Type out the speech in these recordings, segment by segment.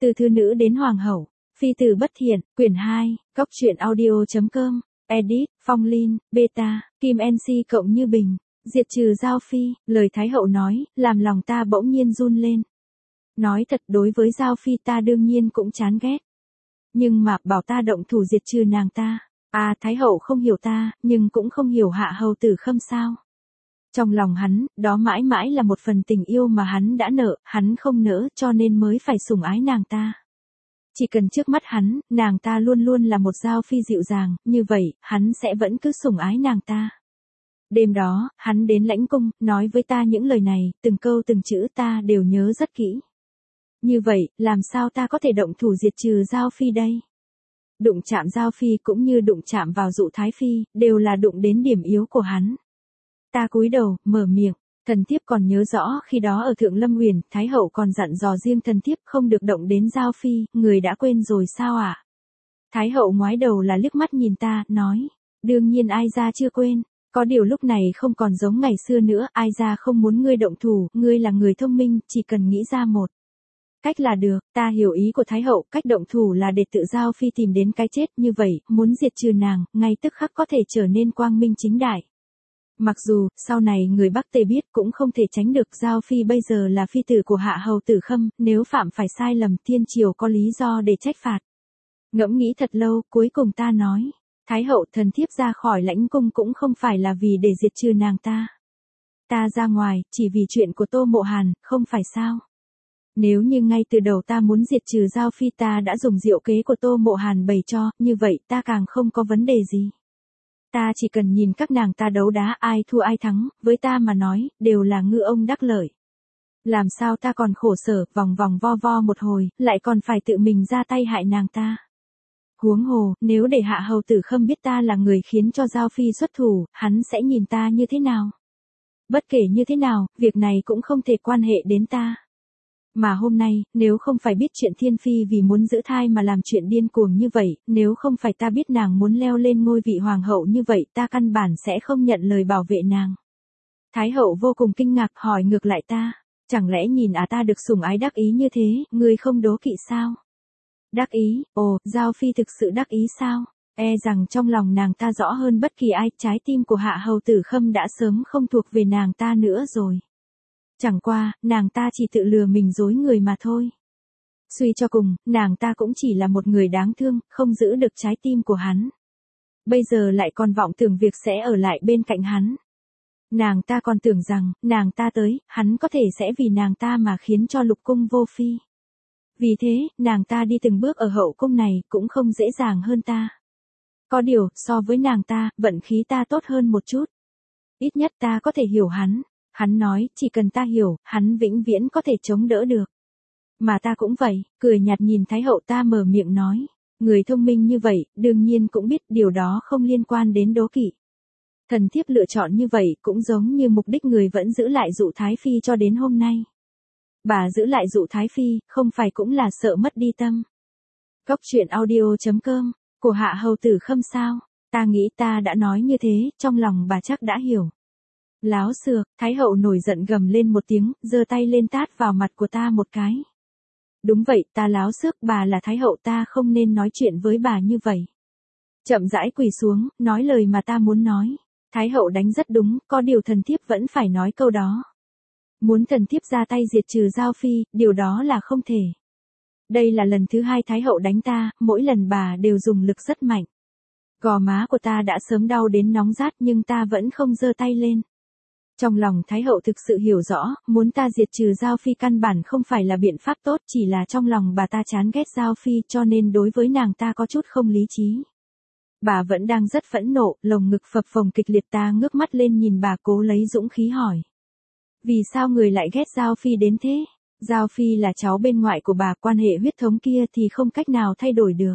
Từ thư nữ đến hoàng hậu, phi tử bất thiện, quyển 2, góc truyện audio.com, edit, Phong Linh, beta, Kim NC cộng Như Bình, diệt trừ Giao Phi, lời Thái hậu nói, làm lòng ta bỗng nhiên run lên. Nói thật đối với Giao Phi ta đương nhiên cũng chán ghét. Nhưng mà bảo ta động thủ diệt trừ nàng ta, Thái hậu không hiểu ta, nhưng cũng không hiểu Hạ Hầu Tử Khâm sao. Trong lòng hắn, đó mãi mãi là một phần tình yêu mà hắn đã nợ, hắn không nỡ cho nên mới phải sủng ái nàng ta. Chỉ cần trước mắt hắn, nàng ta luôn luôn là một Giao Phi dịu dàng, như vậy, hắn sẽ vẫn cứ sủng ái nàng ta. Đêm đó, hắn đến lãnh cung, nói với ta những lời này, từng câu từng chữ ta đều nhớ rất kỹ. Như vậy, làm sao ta có thể động thủ diệt trừ Giao Phi đây? Đụng chạm Giao Phi cũng như đụng chạm vào Dụ Thái Phi, đều là đụng đến điểm yếu của hắn. Ta cúi đầu, mở miệng, thần thiếp còn nhớ rõ khi đó ở Thượng Lâm Uyển, Thái hậu còn dặn dò riêng thần thiếp không được động đến Giao Phi, người đã quên rồi sao ạ? Thái hậu ngoái đầu là liếc mắt nhìn ta, nói, đương nhiên ai ra chưa quên, có điều lúc này không còn giống ngày xưa nữa, ai ra không muốn ngươi động thủ, ngươi là người thông minh, chỉ cần nghĩ ra một cách là được, ta hiểu ý của Thái hậu, cách động thủ là để tự Giao Phi tìm đến cái chết, như vậy, muốn diệt trừ nàng, ngay tức khắc có thể trở nên quang minh chính đại. Mặc dù, sau này người Bắc Tề biết cũng không thể tránh được Giao Phi bây giờ là phi tử của Hạ Hầu Tử Khâm, nếu phạm phải sai lầm thiên triều có lý do để trách phạt. Ngẫm nghĩ thật lâu, cuối cùng ta nói, Thái hậu thần thiếp ra khỏi lãnh cung cũng không phải là vì để diệt trừ nàng ta. Ta ra ngoài, chỉ vì chuyện của Tô Mộ Hàn, không phải sao? Nếu như ngay từ đầu ta muốn diệt trừ Giao Phi ta đã dùng diệu kế của Tô Mộ Hàn bày cho, như vậy ta càng không có vấn đề gì. Ta chỉ cần nhìn các nàng ta đấu đá ai thua ai thắng, với ta mà nói, đều là ngư ông đắc lợi. Làm sao ta còn khổ sở, vòng vòng vo vo một hồi, lại còn phải tự mình ra tay hại nàng ta. Huống hồ, nếu để Hạ Hầu Tử Khâm biết ta là người khiến cho Giao Phi xuất thủ, hắn sẽ nhìn ta như thế nào? Bất kể như thế nào, việc này cũng không thể quan hệ đến ta. Mà hôm nay, nếu không phải biết chuyện Thiên Phi vì muốn giữ thai mà làm chuyện điên cuồng như vậy, nếu không phải ta biết nàng muốn leo lên ngôi vị hoàng hậu như vậy, ta căn bản sẽ không nhận lời bảo vệ nàng. Thái hậu vô cùng kinh ngạc hỏi ngược lại ta, chẳng lẽ nhìn ta được sủng ái đắc ý như thế, ngươi không đố kỵ sao? Đắc ý, Giao Phi thực sự đắc ý sao? E rằng trong lòng nàng ta rõ hơn bất kỳ ai, trái tim của Hạ Hầu Tử Khâm đã sớm không thuộc về nàng ta nữa rồi. Chẳng qua, nàng ta chỉ tự lừa mình dối người mà thôi. Suy cho cùng, nàng ta cũng chỉ là một người đáng thương, không giữ được trái tim của hắn. Bây giờ lại còn vọng tưởng việc sẽ ở lại bên cạnh hắn. Nàng ta còn tưởng rằng, nàng ta tới, hắn có thể sẽ vì nàng ta mà khiến cho lục cung vô phi. Vì thế, nàng ta đi từng bước ở hậu cung này cũng không dễ dàng hơn ta. Có điều, so với nàng ta, vận khí ta tốt hơn một chút. Ít nhất ta có thể hiểu hắn. Hắn nói, chỉ cần ta hiểu, hắn vĩnh viễn có thể chống đỡ được. Mà ta cũng vậy, cười nhạt nhìn Thái hậu ta mở miệng nói. Người thông minh như vậy, đương nhiên cũng biết điều đó không liên quan đến đố kỵ. Thần thiếp lựa chọn như vậy cũng giống như mục đích người vẫn giữ lại Dụ Thái Phi cho đến hôm nay. Bà giữ lại Dụ Thái Phi, không phải cũng là sợ mất đi tâm. Góc truyện audio.com, của Hạ Hầu Tử Khâm sao? Ta nghĩ ta đã nói như thế, trong lòng bà chắc đã hiểu. Láo xược, Thái hậu nổi giận gầm lên một tiếng, giơ tay lên tát vào mặt của ta một cái. Đúng vậy, ta láo xược, bà là Thái hậu ta không nên nói chuyện với bà như vậy. Chậm rãi quỳ xuống, nói lời mà ta muốn nói. Thái hậu đánh rất đúng, có điều thần thiếp vẫn phải nói câu đó. Muốn thần thiếp ra tay diệt trừ Giao Phi, điều đó là không thể. Đây là lần thứ hai Thái hậu đánh ta, mỗi lần bà đều dùng lực rất mạnh. Gò má của ta đã sớm đau đến nóng rát nhưng ta vẫn không giơ tay lên. Trong lòng Thái hậu thực sự hiểu rõ, muốn ta diệt trừ Giao Phi căn bản không phải là biện pháp tốt, chỉ là trong lòng bà ta chán ghét Giao Phi cho nên đối với nàng ta có chút không lý trí. Bà vẫn đang rất phẫn nộ, lồng ngực phập phồng kịch liệt ta ngước mắt lên nhìn bà cố lấy dũng khí hỏi. Vì sao người lại ghét Giao Phi đến thế? Giao Phi là cháu bên ngoại của bà, quan hệ huyết thống kia thì không cách nào thay đổi được.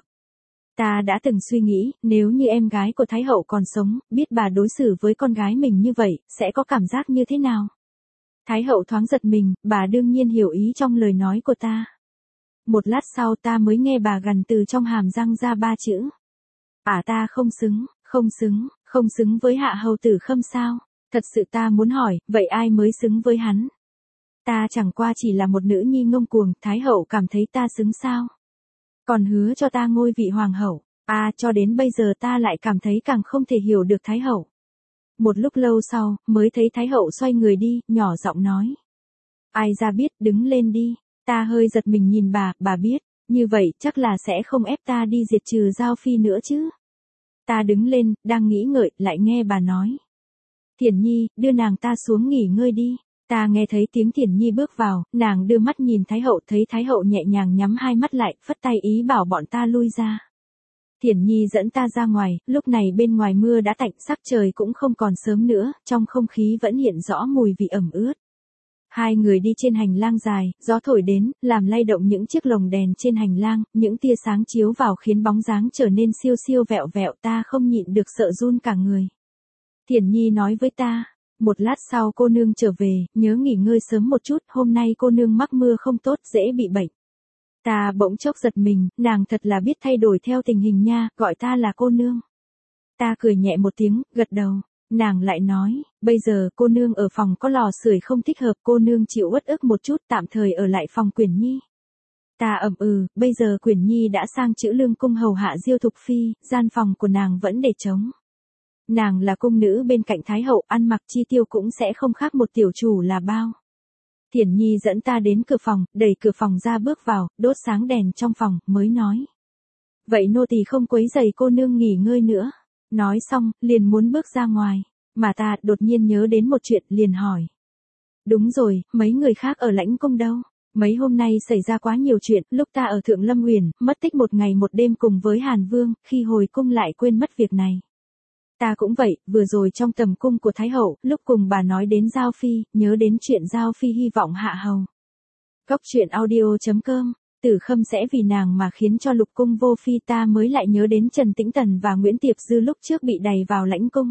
Ta đã từng suy nghĩ, nếu như em gái của Thái hậu còn sống, biết bà đối xử với con gái mình như vậy, sẽ có cảm giác như thế nào? Thái hậu thoáng giật mình, bà đương nhiên hiểu ý trong lời nói của ta. Một lát sau ta mới nghe bà gằn từ trong hàm răng ra 3 chữ. Ta không xứng với Hạ Hầu Tử Khâm sao? Thật sự ta muốn hỏi, vậy ai mới xứng với hắn? Ta chẳng qua chỉ là một nữ nhi ngông cuồng, Thái hậu cảm thấy ta xứng sao? Còn hứa cho ta ngôi vị hoàng hậu, cho đến bây giờ ta lại cảm thấy càng không thể hiểu được Thái hậu. Một lúc lâu sau, mới thấy Thái hậu xoay người đi, nhỏ giọng nói. Ai ra biết, đứng lên đi. Ta hơi giật mình nhìn bà biết, như vậy chắc là sẽ không ép ta đi diệt trừ Giao Phi nữa chứ. Ta đứng lên, đang nghĩ ngợi, lại nghe bà nói. Thiển Nhi, đưa nàng ta xuống nghỉ ngơi đi. Ta nghe thấy tiếng Thiển Nhi bước vào, nàng đưa mắt nhìn Thái hậu, thấy Thái hậu nhẹ nhàng nhắm hai mắt lại, phất tay ý bảo bọn ta lui ra. Thiển Nhi dẫn ta ra ngoài, lúc này bên ngoài mưa đã tạnh, sắc trời cũng không còn sớm nữa, trong không khí vẫn hiện rõ mùi vị ẩm ướt. Hai người đi trên hành lang dài, gió thổi đến, làm lay động những chiếc lồng đèn trên hành lang, những tia sáng chiếu vào khiến bóng dáng trở nên siêu siêu vẹo vẹo, ta không nhịn được sợ run cả người. Thiển Nhi nói với ta, một lát sau cô nương trở về, nhớ nghỉ ngơi sớm một chút, hôm nay cô nương mắc mưa không tốt, dễ bị bệnh. Ta bỗng chốc giật mình, nàng thật là biết thay đổi theo tình hình nha, gọi ta là cô nương. Ta cười nhẹ một tiếng, gật đầu. Nàng lại nói, bây giờ cô nương ở phòng có lò sưởi không thích hợp, cô nương chịu uất ức một chút, tạm thời ở lại phòng Quyển Nhi. Ta ậm bây giờ Quyển Nhi đã sang Chữ Lương cung hầu hạ Diêu Thục Phi, gian phòng của nàng vẫn để trống. Nàng là cung nữ bên cạnh Thái hậu, ăn mặc chi tiêu cũng sẽ không khác một tiểu chủ là bao. Thiển Nhi dẫn ta đến cửa phòng, đẩy cửa phòng ra bước vào, đốt sáng đèn trong phòng, mới nói. Vậy nô tỳ không quấy rầy cô nương nghỉ ngơi nữa. Nói xong, liền muốn bước ra ngoài, mà ta đột nhiên nhớ đến một chuyện, liền hỏi. Đúng rồi, mấy người khác ở lãnh cung đâu? Mấy hôm nay xảy ra quá nhiều chuyện, lúc ta ở Thượng Lâm Uyển, mất tích một ngày một đêm cùng với Hàn Vương, khi hồi cung lại quên mất việc này. Ta cũng vậy, vừa rồi trong tầm cung của Thái hậu, lúc cùng bà nói đến Giao Phi, nhớ đến chuyện Giao Phi hy vọng hạ hầu. Cóc truyện audio.com, Tử Khâm sẽ vì nàng mà khiến cho lục cung vô phi, ta mới lại nhớ đến Trần Tĩnh Tần và Nguyễn Tiệp Dư lúc trước bị đày vào lãnh cung.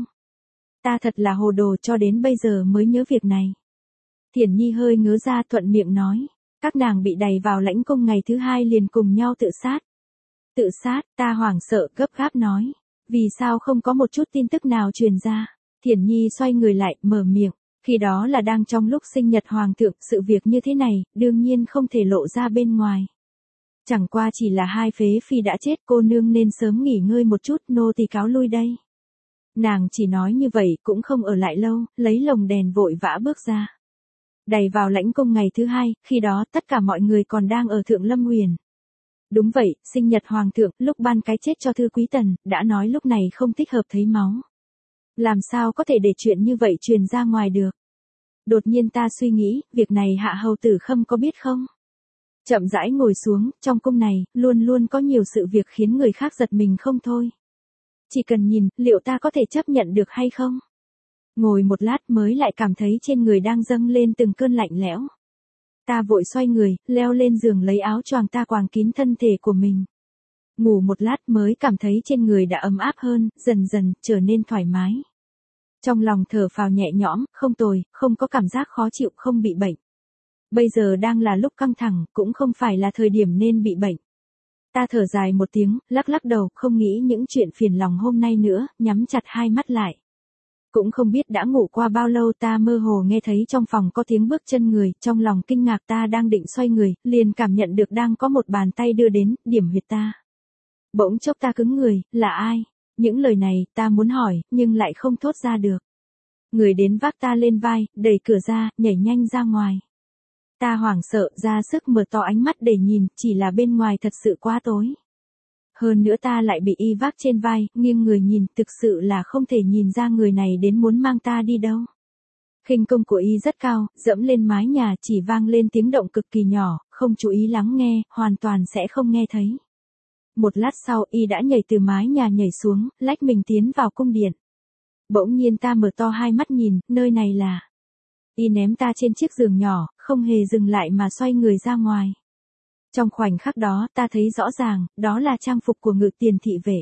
Ta thật là hồ đồ, cho đến bây giờ mới nhớ việc này. Thiển Nhi hơi ngớ ra, thuận miệng nói, các nàng bị đày vào lãnh cung ngày thứ hai liền cùng nhau tự sát. Tự sát, ta hoảng sợ, gấp gáp nói. Vì sao không có một chút tin tức nào truyền ra? Thiển Nhi xoay người lại, mở miệng. Khi đó là đang trong lúc sinh nhật hoàng thượng, sự việc như thế này, đương nhiên không thể lộ ra bên ngoài. Chẳng qua chỉ là hai phế phi đã chết, cô nương nên sớm nghỉ ngơi một chút, nô tỳ cáo lui đây. Nàng chỉ nói như vậy, cũng không ở lại lâu, lấy lồng đèn vội vã bước ra. Đày vào lãnh cung ngày thứ hai, khi đó tất cả mọi người còn đang ở Thượng Lâm Uyển. Đúng vậy, sinh nhật hoàng thượng, lúc ban cái chết cho Thư Quý Tần, đã nói lúc này không thích hợp thấy máu. Làm sao có thể để chuyện như vậy truyền ra ngoài được? Đột nhiên ta suy nghĩ, việc này Hạ hầu Tử Khâm có biết không? Chậm rãi ngồi xuống, trong cung này, luôn luôn có nhiều sự việc khiến người khác giật mình không thôi. Chỉ cần nhìn, liệu ta có thể chấp nhận được hay không? Ngồi một lát mới lại cảm thấy trên người đang dâng lên từng cơn lạnh lẽo. Ta vội xoay người, leo lên giường lấy áo choàng ta quàng kín thân thể của mình. Ngủ một lát mới cảm thấy trên người đã ấm áp hơn, dần dần, trở nên thoải mái. Trong lòng thở phào nhẹ nhõm, không tồi, không có cảm giác khó chịu, không bị bệnh. Bây giờ đang là lúc căng thẳng, cũng không phải là thời điểm nên bị bệnh. Ta thở dài một tiếng, lắc lắc đầu, không nghĩ những chuyện phiền lòng hôm nay nữa, nhắm chặt hai mắt lại. Cũng không biết đã ngủ qua bao lâu, ta mơ hồ nghe thấy trong phòng có tiếng bước chân người, trong lòng kinh ngạc, ta đang định xoay người, liền cảm nhận được đang có một bàn tay đưa đến, điểm huyệt ta. Bỗng chốc ta cứng người, là ai? Những lời này, ta muốn hỏi, nhưng lại không thốt ra được. Người đến vác ta lên vai, đẩy cửa ra, nhảy nhanh ra ngoài. Ta hoảng sợ, ra sức mở to ánh mắt để nhìn, chỉ là bên ngoài thật sự quá tối. Hơn nữa ta lại bị y vác trên vai, nghiêng người nhìn, thực sự là không thể nhìn ra người này đến muốn mang ta đi đâu. Khinh công của y rất cao, dẫm lên mái nhà chỉ vang lên tiếng động cực kỳ nhỏ, không chú ý lắng nghe, hoàn toàn sẽ không nghe thấy. Một lát sau y đã nhảy từ mái nhà nhảy xuống, lách mình tiến vào cung điện. Bỗng nhiên ta mở to hai mắt nhìn, nơi này là... Y ném ta trên chiếc giường nhỏ, không hề dừng lại mà xoay người ra ngoài. Trong khoảnh khắc đó ta thấy rõ ràng, đó là trang phục của Ngự Tiền thị vệ.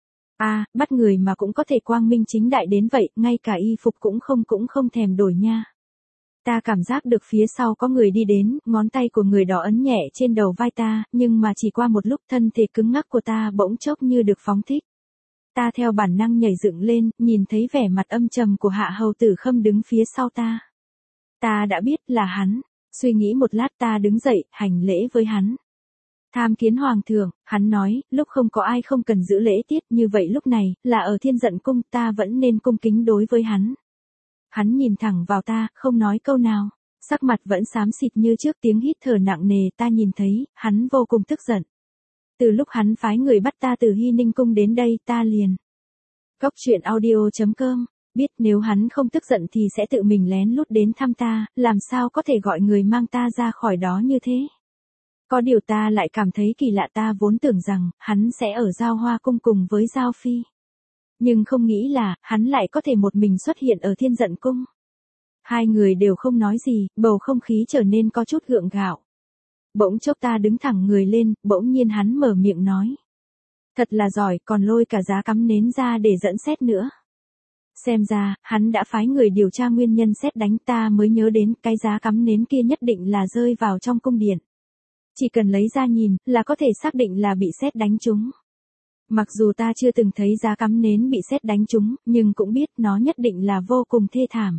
Bắt người mà cũng có thể quang minh chính đại đến vậy, ngay cả y phục cũng không thèm đổi nha. Ta cảm giác được phía sau có người đi đến, ngón tay của người đó ấn nhẹ trên đầu vai ta, nhưng mà chỉ qua một lúc thân thể cứng ngắc của ta bỗng chốc như được phóng thích. Ta theo bản năng nhảy dựng lên, nhìn thấy vẻ mặt âm trầm của Hạ hầu Tử Khâm đứng phía sau ta. Ta đã biết là hắn. Suy nghĩ một lát ta đứng dậy, hành lễ với hắn. Tham kiến hoàng thượng, hắn nói, lúc không có ai không cần giữ lễ tiết, như vậy lúc này, là ở Thiên Dận cung, ta vẫn nên cung kính đối với hắn. Hắn nhìn thẳng vào ta, không nói câu nào, sắc mặt vẫn xám xịt như trước, tiếng hít thở nặng nề, ta nhìn thấy, hắn vô cùng tức giận. Từ lúc hắn phái người bắt ta từ Hy Ninh cung đến đây, ta liền. Cóc truyện audio.com, biết nếu hắn không tức giận thì sẽ tự mình lén lút đến thăm ta, làm sao có thể gọi người mang ta ra khỏi đó như thế. Có điều ta lại cảm thấy kỳ lạ, ta vốn tưởng rằng, hắn sẽ ở Giao Hoa cung cùng với Giao Phi. Nhưng không nghĩ là, hắn lại có thể một mình xuất hiện ở Thiên Dận cung. Hai người đều không nói gì, bầu không khí trở nên có chút gượng gạo. Bỗng chốc ta đứng thẳng người lên, bỗng nhiên hắn mở miệng nói. Thật là giỏi, còn lôi cả giá cắm nến ra để dẫn sét nữa. Xem ra, hắn đã phái người điều tra nguyên nhân sét đánh, ta mới nhớ đến cái giá cắm nến kia nhất định là rơi vào trong cung điện. Chỉ cần lấy ra nhìn, là có thể xác định là bị sét đánh trúng. Mặc dù ta chưa từng thấy giá cắm nến bị sét đánh trúng, nhưng cũng biết nó nhất định là vô cùng thê thảm.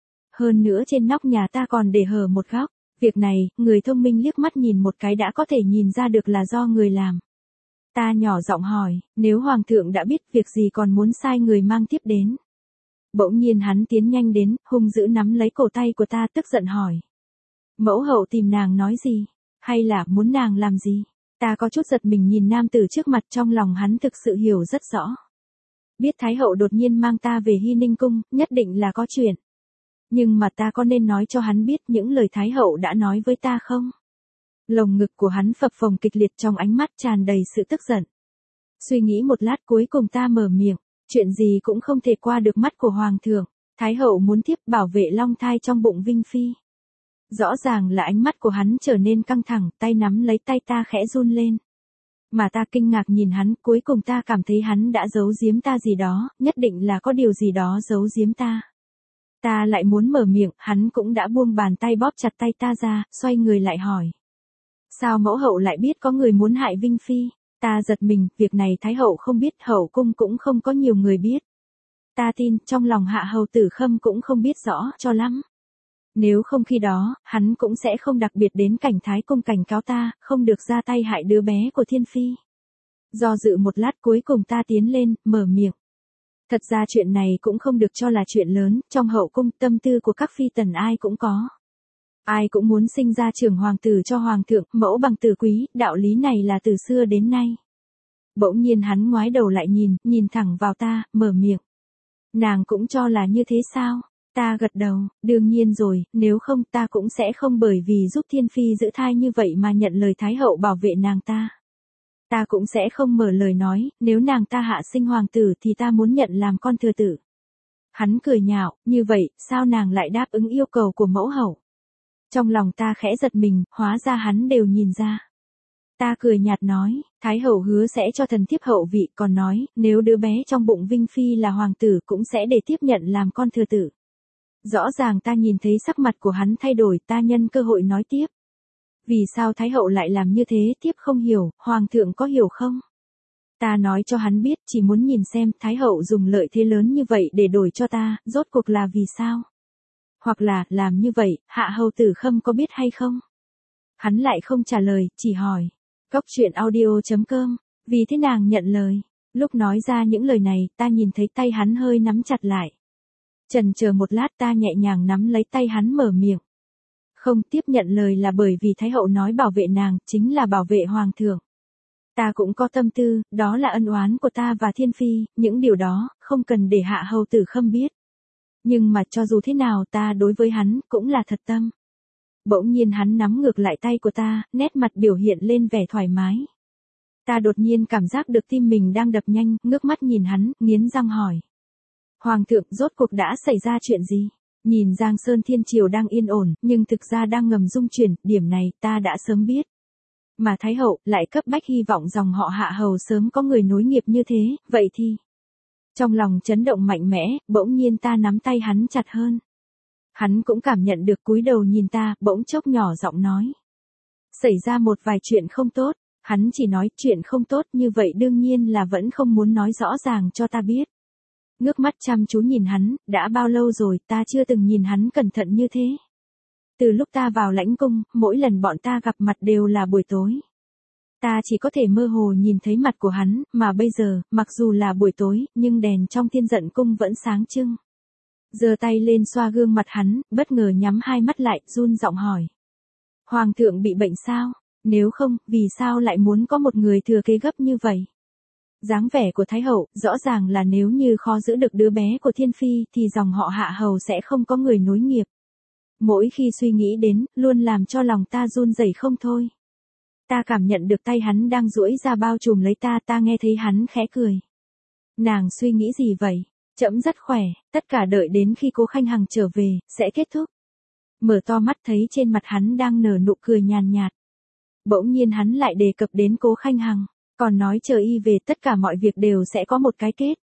Hơn nữa trên nóc nhà ta còn để hở một góc. Việc này, người thông minh liếc mắt nhìn một cái đã có thể nhìn ra được là do người làm. Ta nhỏ giọng hỏi, nếu hoàng thượng đã biết, việc gì còn muốn sai người mang tiếp đến. Bỗng nhiên hắn tiến nhanh đến, hung dữ nắm lấy cổ tay của ta, tức giận hỏi. Mẫu hậu tìm nàng nói gì? Hay là muốn nàng làm gì? Ta có chút giật mình nhìn nam tử trước mặt, trong lòng hắn thực sự hiểu rất rõ. Biết Thái hậu đột nhiên mang ta về Hy Ninh cung, nhất định là có chuyện. Nhưng mà ta có nên nói cho hắn biết những lời Thái hậu đã nói với ta không? Lồng ngực của hắn phập phồng kịch liệt, trong ánh mắt tràn đầy sự tức giận. Suy nghĩ một lát cuối cùng ta mở miệng, chuyện gì cũng không thể qua được mắt của hoàng thượng. Thái hậu muốn tiếp bảo vệ long thai trong bụng Vinh Phi. Rõ ràng là ánh mắt của hắn trở nên căng thẳng, tay nắm lấy tay ta khẽ run lên. Mà ta kinh ngạc nhìn hắn, cuối cùng ta cảm thấy hắn đã giấu giếm ta gì đó, nhất định là có điều gì đó giấu giếm ta. Ta lại muốn mở miệng, hắn cũng đã buông bàn tay bóp chặt tay ta ra, xoay người lại hỏi. Sao mẫu hậu lại biết có người muốn hại Vinh Phi? Ta giật mình, việc này Thái hậu không biết, hậu cung cũng không có nhiều người biết. Ta tin, trong lòng Hạ hầu Tử Khâm cũng không biết rõ cho lắm. Nếu không khi đó, hắn cũng sẽ không đặc biệt đến cảnh Thái cung cảnh cáo ta, không được ra tay hại đứa bé của Thiên Phi. Do dự một lát cuối cùng ta tiến lên, mở miệng. Thật ra chuyện này cũng không được cho là chuyện lớn, trong hậu cung tâm tư của các phi tần ai cũng có. Ai cũng muốn sinh ra trưởng hoàng tử cho hoàng thượng, mẫu bằng tử quý, đạo lý này là từ xưa đến nay. Bỗng nhiên hắn ngoái đầu lại nhìn thẳng vào ta, mở miệng. Nàng cũng cho là như thế sao? Ta gật đầu, đương nhiên rồi, nếu không ta cũng sẽ không bởi vì giúp Thiên Phi giữ thai như vậy mà nhận lời Thái hậu bảo vệ nàng ta. Ta cũng sẽ không mở lời nói, nếu nàng ta hạ sinh hoàng tử thì ta muốn nhận làm con thừa tử. Hắn cười nhạo, như vậy, sao nàng lại đáp ứng yêu cầu của mẫu hậu? Trong lòng ta khẽ giật mình, hóa ra hắn đều nhìn ra. Ta cười nhạt nói, Thái hậu hứa sẽ cho thần thiếp hậu vị, còn nói, nếu đứa bé trong bụng Vinh Phi là hoàng tử cũng sẽ để tiếp nhận làm con thừa tử. Rõ ràng ta nhìn thấy sắc mặt của hắn thay đổi, ta nhân cơ hội nói tiếp. Vì sao Thái hậu lại làm như thế, tiếp không hiểu, hoàng thượng có hiểu không? Ta nói cho hắn biết, chỉ muốn nhìn xem Thái hậu dùng lợi thế lớn như vậy để đổi cho ta, rốt cuộc là vì sao? Hoặc là, làm như vậy, Hạ hầu Tử Khâm có biết hay không? Hắn lại không trả lời, chỉ hỏi. Cóc truyện audio.com, vì thế nàng nhận lời. Lúc nói ra những lời này, ta nhìn thấy tay hắn hơi nắm chặt lại. Chần chờ một lát ta nhẹ nhàng nắm lấy tay hắn mở miệng. Không, tiếp nhận lời là bởi vì Thái hậu nói bảo vệ nàng, chính là bảo vệ hoàng thượng. Ta cũng có tâm tư, đó là ân oán của ta và Thiên Phi, những điều đó, không cần để Hạ hầu Tử Khâm biết. Nhưng mà cho dù thế nào ta đối với hắn, cũng là thật tâm. Bỗng nhiên hắn nắm ngược lại tay của ta, nét mặt biểu hiện lên vẻ thoải mái. Ta đột nhiên cảm giác được tim mình đang đập nhanh, ngước mắt nhìn hắn, nghiến răng hỏi. Hoàng thượng, rốt cuộc đã xảy ra chuyện gì? Nhìn Giang Sơn Thiên Triều đang yên ổn, nhưng thực ra đang ngầm rung chuyển, điểm này ta đã sớm biết. Mà Thái hậu lại cấp bách hy vọng dòng họ Hạ hầu sớm có người nối nghiệp như thế, vậy thì... Trong lòng chấn động mạnh mẽ, bỗng nhiên ta nắm tay hắn chặt hơn. Hắn cũng cảm nhận được, cúi đầu nhìn ta, bỗng chốc nhỏ giọng nói. Xảy ra một vài chuyện không tốt, hắn chỉ nói chuyện không tốt như vậy đương nhiên là vẫn không muốn nói rõ ràng cho ta biết. Ngước mắt chăm chú nhìn hắn, đã bao lâu rồi ta chưa từng nhìn hắn cẩn thận như thế. Từ lúc ta vào lãnh cung, mỗi lần bọn ta gặp mặt đều là buổi tối. Ta chỉ có thể mơ hồ nhìn thấy mặt của hắn, mà bây giờ, mặc dù là buổi tối, nhưng đèn trong thiên giận cung vẫn sáng trưng. Giơ tay lên xoa gương mặt hắn, bất ngờ nhắm hai mắt lại, run giọng hỏi. Hoàng thượng bị bệnh sao? Nếu không, vì sao lại muốn có một người thừa kế gấp như vậy? Dáng vẻ của Thái hậu, rõ ràng là nếu như khó giữ được đứa bé của Thiên Phi, thì dòng họ Hạ hầu sẽ không có người nối nghiệp. Mỗi khi suy nghĩ đến, luôn làm cho lòng ta run rẩy không thôi. Ta cảm nhận được tay hắn đang duỗi ra bao trùm lấy ta, ta nghe thấy hắn khẽ cười. Nàng suy nghĩ gì vậy? Trẫm rất khỏe, tất cả đợi đến khi Cố Khanh Hằng trở về, sẽ kết thúc. Mở to mắt thấy trên mặt hắn đang nở nụ cười nhàn nhạt. Bỗng nhiên hắn lại đề cập đến Cố Khanh Hằng, còn nói chờ y về tất cả mọi việc đều sẽ có một cái kết.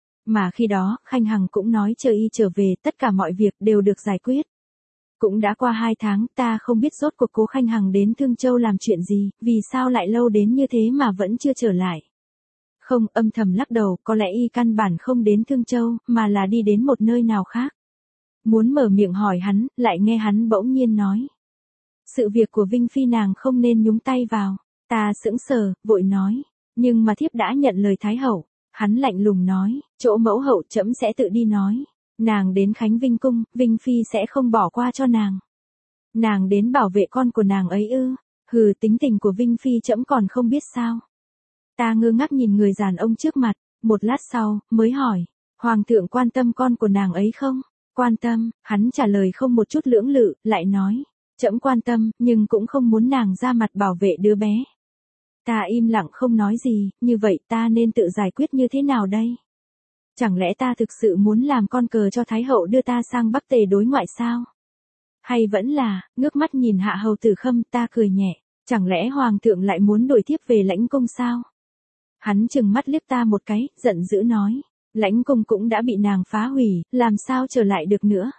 Mà khi đó, Khanh Hằng cũng nói chờ y trở về tất cả mọi việc đều được giải quyết. Cũng đã qua 2 tháng, ta không biết rốt cuộc Cố Khanh Hằng đến Thương Châu làm chuyện gì, vì sao lại lâu đến như thế mà vẫn chưa trở lại. Không, âm thầm lắc đầu, có lẽ y căn bản không đến Thương Châu, mà là đi đến một nơi nào khác. Muốn mở miệng hỏi hắn, lại nghe hắn bỗng nhiên nói. Sự việc của Vinh Phi nàng không nên nhúng tay vào. Ta sững sờ, vội nói. Nhưng mà thiếp đã nhận lời Thái hậu. Hắn lạnh lùng nói, chỗ mẫu hậu trẫm sẽ tự đi nói. Nàng đến Khánh Vinh cung, Vinh Phi sẽ không bỏ qua cho nàng. Nàng đến bảo vệ con của nàng ấy ư? Hừ, tính tình của Vinh Phi trẫm còn không biết sao. Ta ngơ ngác nhìn người đàn ông trước mặt, một lát sau, mới hỏi, Hoàng thượng quan tâm con của nàng ấy không? Quan tâm, hắn trả lời không một chút lưỡng lự, lại nói, trẫm quan tâm, nhưng cũng không muốn nàng ra mặt bảo vệ đứa bé. Ta im lặng không nói gì, như vậy ta nên tự giải quyết như thế nào đây? Chẳng lẽ ta thực sự muốn làm con cờ cho Thái hậu đưa ta sang Bắc Tề đối ngoại sao? Hay vẫn là, ngước mắt nhìn Hạ hầu Tử Khâm, ta cười nhẹ, chẳng lẽ Hoàng thượng lại muốn đuổi thiếp về lãnh cung sao? Hắn chừng mắt liếc ta một cái, giận dữ nói, lãnh cung cũng đã bị nàng phá hủy, làm sao trở lại được nữa?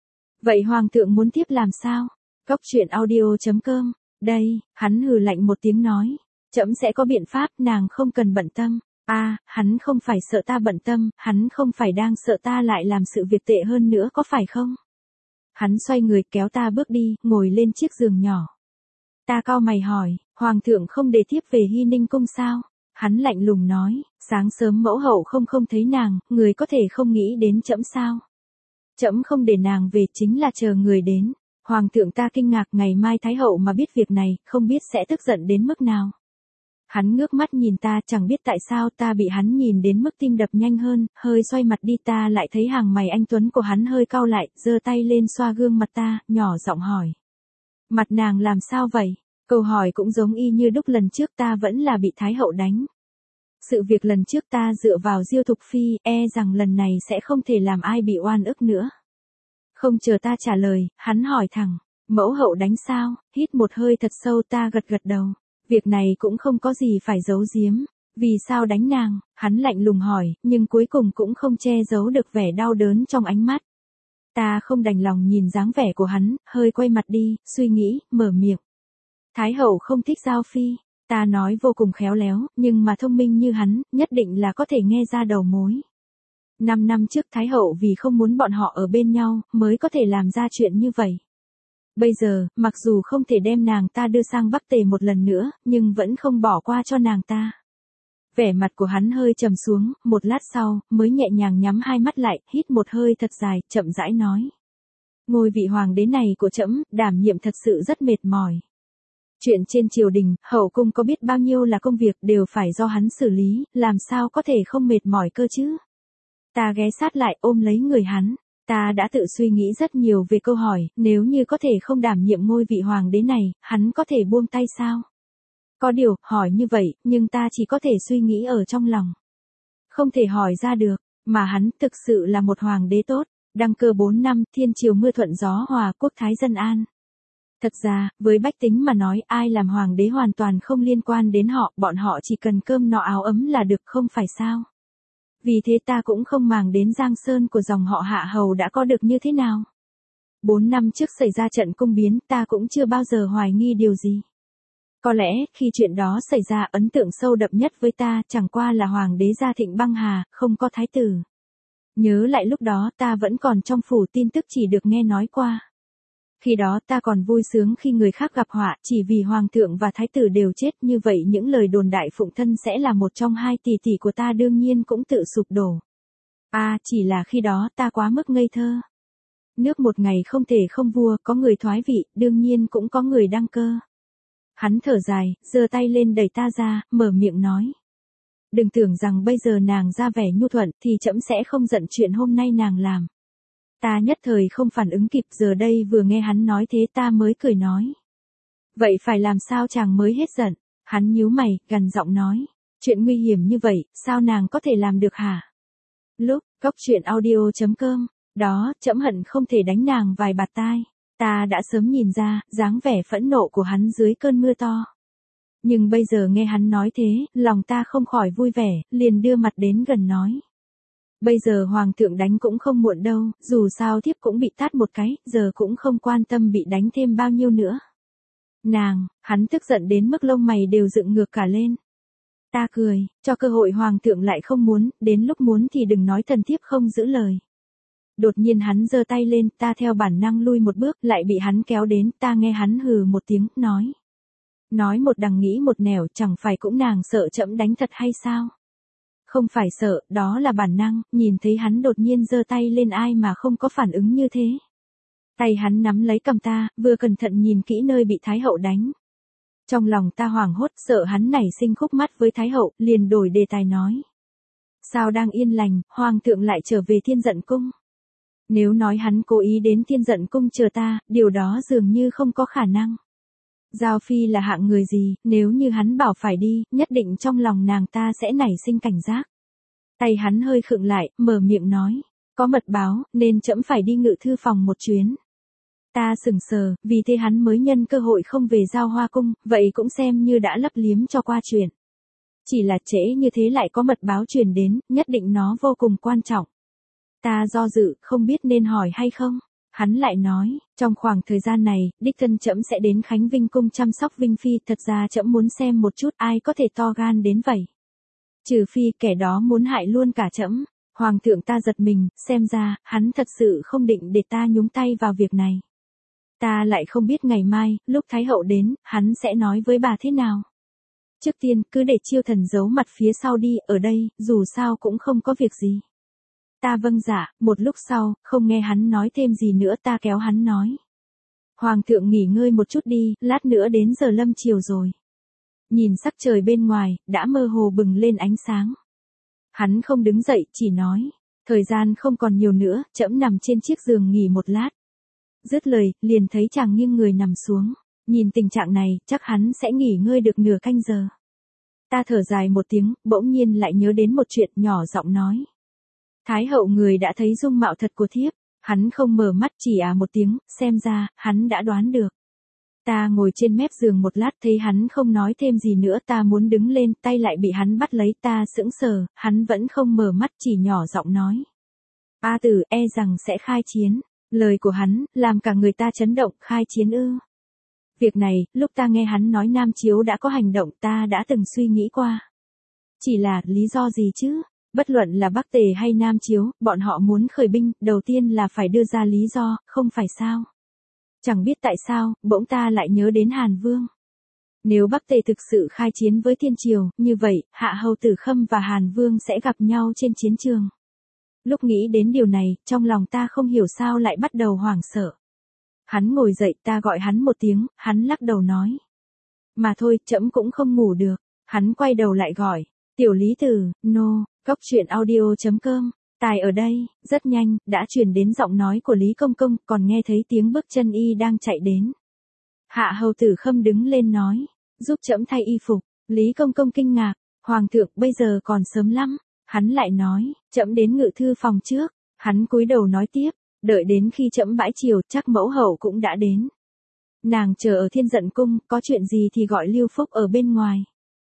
Vậy Hoàng thượng muốn thiếp làm sao? Cóc truyện audio.com, đây, hắn hừ lạnh một tiếng nói, trẫm sẽ có biện pháp, nàng không cần bận tâm. Hắn không phải sợ ta bận tâm, hắn không phải đang sợ ta lại làm sự việc tệ hơn nữa có phải không? Hắn xoay người kéo ta bước đi, ngồi lên chiếc giường nhỏ. Ta cau mày hỏi, Hoàng thượng không để thiếp về Hy Ninh cung sao? Hắn lạnh lùng nói, sáng sớm mẫu hậu không thấy nàng, người có thể không nghĩ đến trẫm sao? Trẫm không để nàng về chính là chờ người đến. Hoàng thượng, ta kinh ngạc, ngày mai Thái hậu mà biết việc này, không biết sẽ tức giận đến mức nào. Hắn ngước mắt nhìn ta, chẳng biết tại sao ta bị hắn nhìn đến mức tim đập nhanh hơn, hơi xoay mặt đi, ta lại thấy hàng mày anh tuấn của hắn hơi cau lại, giơ tay lên xoa gương mặt ta, nhỏ giọng hỏi. Mặt nàng làm sao vậy? Câu hỏi cũng giống y như đúc lần trước, ta vẫn là bị Thái hậu đánh. Sự việc lần trước ta dựa vào Diêu Thục Phi, rằng lần này sẽ không thể làm ai bị oan ức nữa. Không chờ ta trả lời, hắn hỏi thẳng, mẫu hậu đánh sao? Hít một hơi thật sâu, ta gật gật đầu. Việc này cũng không có gì phải giấu giếm. Vì sao đánh nàng? Hắn lạnh lùng hỏi, nhưng cuối cùng cũng không che giấu được vẻ đau đớn trong ánh mắt. Ta không đành lòng nhìn dáng vẻ của hắn, hơi quay mặt đi, suy nghĩ, mở miệng. Thái hậu không thích Giao Phi. Ta nói vô cùng khéo léo, nhưng mà thông minh như hắn, nhất định là có thể nghe ra đầu mối. 5 năm trước Thái hậu vì không muốn bọn họ ở bên nhau, mới có thể làm ra chuyện như vậy. Bây giờ, mặc dù không thể đem nàng ta đưa sang Bắc Tề một lần nữa, nhưng vẫn không bỏ qua cho nàng ta. Vẻ mặt của hắn hơi trầm xuống, một lát sau, mới nhẹ nhàng nhắm hai mắt lại, hít một hơi thật dài, chậm rãi nói. Ngôi vị hoàng đế này của trẫm, đảm nhiệm thật sự rất mệt mỏi. Chuyện trên triều đình, hậu cung có biết bao nhiêu là công việc đều phải do hắn xử lý, làm sao có thể không mệt mỏi cơ chứ? Ta ghé sát lại ôm lấy người hắn. Ta đã tự suy nghĩ rất nhiều về câu hỏi, nếu như có thể không đảm nhiệm ngôi vị hoàng đế này, hắn có thể buông tay sao? Có điều, hỏi như vậy, nhưng ta chỉ có thể suy nghĩ ở trong lòng. Không thể hỏi ra được, mà hắn thực sự là một hoàng đế tốt, đăng cơ 4 năm, thiên triều mưa thuận gió hòa, quốc thái dân an. Thật ra, với bách tính mà nói, ai làm hoàng đế hoàn toàn không liên quan đến họ, bọn họ chỉ cần cơm no áo ấm là được, không phải sao? Vì thế ta cũng không màng đến giang sơn của dòng họ Hạ hầu đã có được như thế nào. 4 năm trước xảy ra trận cung biến, ta cũng chưa bao giờ hoài nghi điều gì. Có lẽ, khi chuyện đó xảy ra, ấn tượng sâu đậm nhất với ta chẳng qua là hoàng đế gia thịnh băng hà, không có thái tử. Nhớ lại lúc đó ta vẫn còn trong phủ, tin tức chỉ được nghe nói qua. Khi đó ta còn vui sướng khi người khác gặp họa, chỉ vì hoàng thượng và thái tử đều chết, như vậy những lời đồn đại phụng thân sẽ là một trong hai tỷ tỷ của ta đương nhiên cũng tự sụp đổ. Chỉ là khi đó ta quá mức ngây thơ. Nước một ngày không thể không vua, có người thoái vị, đương nhiên cũng có người đăng cơ. Hắn thở dài, giơ tay lên đẩy ta ra, mở miệng nói. Đừng tưởng rằng bây giờ nàng ra vẻ nhu thuận thì trẫm sẽ không giận chuyện hôm nay nàng làm. Ta nhất thời không phản ứng kịp, giờ đây vừa nghe hắn nói thế ta mới cười nói. Vậy phải làm sao chàng mới hết giận? Hắn nhíu mày, gằn giọng nói. Chuyện nguy hiểm như vậy, sao nàng có thể làm được hả? Lúc, goctruyện.audio.com, đó, trẫm hận không thể đánh nàng vài bạt tai. Ta đã sớm nhìn ra, dáng vẻ phẫn nộ của hắn dưới cơn mưa to. Nhưng bây giờ nghe hắn nói thế, lòng ta không khỏi vui vẻ, liền đưa mặt đến gần nói. Bây giờ hoàng thượng đánh cũng không muộn đâu, dù sao thiếp cũng bị tát một cái, giờ cũng không quan tâm bị đánh thêm bao nhiêu nữa. Nàng, hắn tức giận đến mức lông mày đều dựng ngược cả lên. Ta cười, cho cơ hội hoàng thượng lại không muốn, đến lúc muốn thì đừng nói thần thiếp không giữ lời. Đột nhiên hắn giơ tay lên, ta theo bản năng lui một bước, lại bị hắn kéo đến, ta nghe hắn hừ một tiếng, nói. Nói một đằng nghĩ một nẻo, chẳng phải cũng nàng sợ trẫm đánh thật hay sao? Không phải sợ, đó là bản năng, nhìn thấy hắn đột nhiên giơ tay lên ai mà không có phản ứng như thế. Tay hắn nắm lấy cầm ta, vừa cẩn thận nhìn kỹ nơi bị Thái hậu đánh. Trong lòng ta hoảng hốt, sợ hắn nảy sinh khúc mắc với Thái hậu, liền đổi đề tài nói. Sao đang yên lành, hoàng thượng lại trở về Thiên Dận Cung? Nếu nói hắn cố ý đến Thiên Dận Cung chờ ta, điều đó dường như không có khả năng. Giao Phi là hạng người gì, nếu như hắn bảo phải đi, nhất định trong lòng nàng ta sẽ nảy sinh cảnh giác. Tay hắn hơi khựng lại, mở miệng nói. Có mật báo, nên trẫm phải đi Ngự Thư Phòng một chuyến. Ta sững sờ, vì thế hắn mới nhân cơ hội không về Giao Hoa Cung, vậy cũng xem như đã lấp liếm cho qua chuyện. Chỉ là trễ như thế lại có mật báo truyền đến, nhất định nó vô cùng quan trọng. Ta do dự, không biết nên hỏi hay không. Hắn lại nói, trong khoảng thời gian này, đích thân trẫm sẽ đến Khánh Vinh Cung chăm sóc Vinh Phi, thật ra trẫm muốn xem một chút ai có thể to gan đến vậy. Trừ phi kẻ đó muốn hại luôn cả trẫm. Hoàng thượng ta giật mình, xem ra, hắn thật sự không định để ta nhúng tay vào việc này. Ta lại không biết ngày mai, lúc Thái hậu đến, hắn sẽ nói với bà thế nào. Trước tiên, cứ để Chiêu Thần giấu mặt phía sau đi, ở đây, dù sao cũng không có việc gì. Ta vâng dạ, một lúc sau, không nghe hắn nói thêm gì nữa ta kéo hắn nói. Hoàng thượng nghỉ ngơi một chút đi, lát nữa đến giờ lâm chiều rồi. Nhìn sắc trời bên ngoài, đã mơ hồ bừng lên ánh sáng. Hắn không đứng dậy, chỉ nói. Thời gian không còn nhiều nữa, trẫm nằm trên chiếc giường nghỉ một lát. Dứt lời, liền thấy chàng nghiêng người nằm xuống. Nhìn tình trạng này, chắc hắn sẽ nghỉ ngơi được nửa canh giờ. Ta thở dài một tiếng, bỗng nhiên lại nhớ đến một chuyện, nhỏ giọng nói. Thái hậu người đã thấy dung mạo thật của thiếp. Hắn không mở mắt, chỉ một tiếng, xem ra, hắn đã đoán được. Ta ngồi trên mép giường một lát thấy hắn không nói thêm gì nữa, ta muốn đứng lên, tay lại bị hắn bắt lấy, ta sững sờ, hắn vẫn không mở mắt, chỉ nhỏ giọng nói. A Tử, e rằng sẽ khai chiến. Lời của hắn, làm cả người ta chấn động, khai chiến ư. Việc này, lúc ta nghe hắn nói Nam Chiếu đã có hành động, ta đã từng suy nghĩ qua. Chỉ là, lý do gì chứ? Bất luận là Bắc Tề hay Nam Chiếu, bọn họ muốn khởi binh, đầu tiên là phải đưa ra lý do, không phải sao? Chẳng biết tại sao, bỗng ta lại nhớ đến Hàn Vương. Nếu Bắc Tề thực sự khai chiến với Thiên Triều, như vậy, Hạ Hầu Tử Khâm và Hàn Vương sẽ gặp nhau trên chiến trường. Lúc nghĩ đến điều này, trong lòng ta không hiểu sao lại bắt đầu hoảng sợ. Hắn ngồi dậy, ta gọi hắn một tiếng, hắn lắc đầu nói. Mà thôi, trẫm cũng không ngủ được. Hắn quay đầu lại gọi. Tiểu Lý Tử, no, goctruyện.audio.com. Tài ở đây, rất nhanh, đã truyền đến giọng nói của Lý Công Công, còn nghe thấy tiếng bước chân y đang chạy đến. Hạ Hầu Tử Khâm đứng lên nói. Giúp trẫm thay y phục. Lý Công Công kinh ngạc. Hoàng thượng, bây giờ còn sớm lắm. Hắn lại nói, trẫm đến Ngự Thư Phòng trước. Hắn cúi đầu nói tiếp, đợi đến khi trẫm bãi chiều, chắc mẫu hậu cũng đã đến. Nàng chờ ở Thiên Dận Cung, có chuyện gì thì gọi Lưu Phúc ở bên ngoài.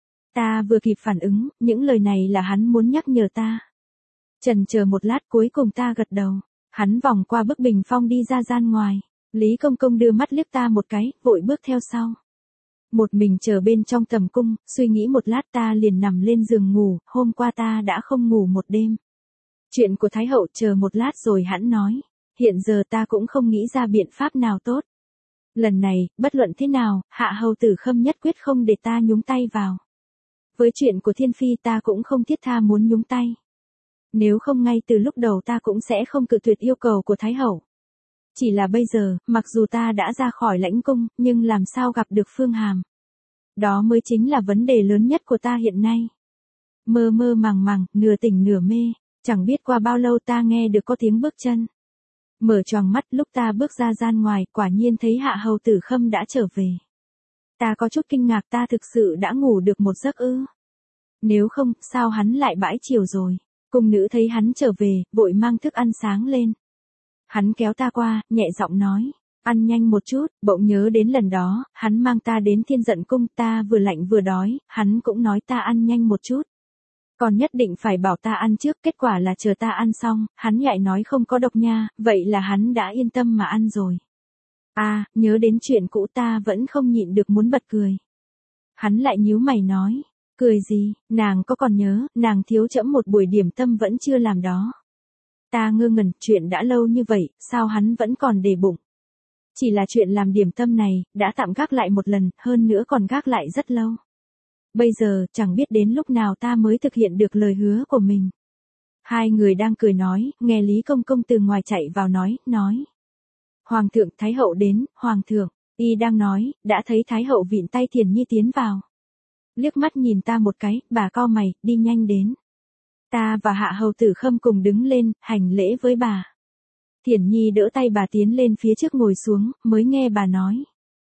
Ta vừa kịp phản ứng, những lời này là hắn muốn nhắc nhở ta. Chần chờ một lát, cuối cùng ta gật đầu. Hắn vòng qua bức bình phong đi ra gian ngoài. Lý Công Công đưa mắt liếc ta một cái, vội bước theo sau. Một mình chờ bên trong tầm cung, suy nghĩ một lát ta liền nằm lên giường ngủ, hôm qua ta đã không ngủ một đêm. Chuyện của Thái hậu chờ một lát rồi hắn nói. Hiện giờ ta cũng không nghĩ ra biện pháp nào tốt. Lần này, bất luận thế nào, Hạ Hầu Tử Khâm nhất quyết không để ta nhúng tay vào. Với chuyện của Thiên Phi ta cũng không thiết tha muốn nhúng tay. Nếu không ngay từ lúc đầu ta cũng sẽ không cự tuyệt yêu cầu của Thái Hậu. Chỉ là bây giờ, mặc dù ta đã ra khỏi lãnh cung, nhưng làm sao gặp được Phương Hàm. Đó mới chính là vấn đề lớn nhất của ta hiện nay. Mơ mơ màng màng, nửa tỉnh nửa mê, chẳng biết qua bao lâu ta nghe được có tiếng bước chân. Mở choàng mắt lúc ta bước ra gian ngoài, quả nhiên thấy Hạ Hầu Tử Khâm đã trở về. Ta có chút kinh ngạc, ta thực sự đã ngủ được một giấc ư? Nếu không, sao hắn lại bãi chiều rồi? Cung nữ thấy hắn trở về, vội mang thức ăn sáng lên. Hắn kéo ta qua, nhẹ giọng nói, ăn nhanh một chút, bỗng nhớ đến lần đó, hắn mang ta đến Thiên Giận Cung, ta vừa lạnh vừa đói, hắn cũng nói ta ăn nhanh một chút. Còn nhất định phải bảo ta ăn trước, kết quả là chờ ta ăn xong, hắn lại nói không có độc nha, vậy là hắn đã yên tâm mà ăn rồi. À, nhớ đến chuyện cũ ta vẫn không nhịn được muốn bật cười. Hắn lại nhíu mày nói, cười gì, nàng có còn nhớ, nàng thiếu trẫm một buổi điểm tâm vẫn chưa làm đó. Ta ngơ ngẩn, chuyện đã lâu như vậy, sao hắn vẫn còn để bụng. Chỉ là chuyện làm điểm tâm này, đã tạm gác lại một lần, hơn nữa còn gác lại rất lâu. Bây giờ, chẳng biết đến lúc nào ta mới thực hiện được lời hứa của mình. Hai người đang cười nói, nghe Lý Công Công từ ngoài chạy vào nói. Hoàng thượng, Thái Hậu đến, Hoàng thượng, y đang nói, đã thấy Thái Hậu vịn tay Thiền Nhi tiến vào. Liếc mắt nhìn ta một cái, bà cau mày, đi nhanh đến. Ta và Hạ Hầu Tử Khâm cùng đứng lên, hành lễ với bà. Thiền Nhi đỡ tay bà tiến lên phía trước ngồi xuống, mới nghe bà nói.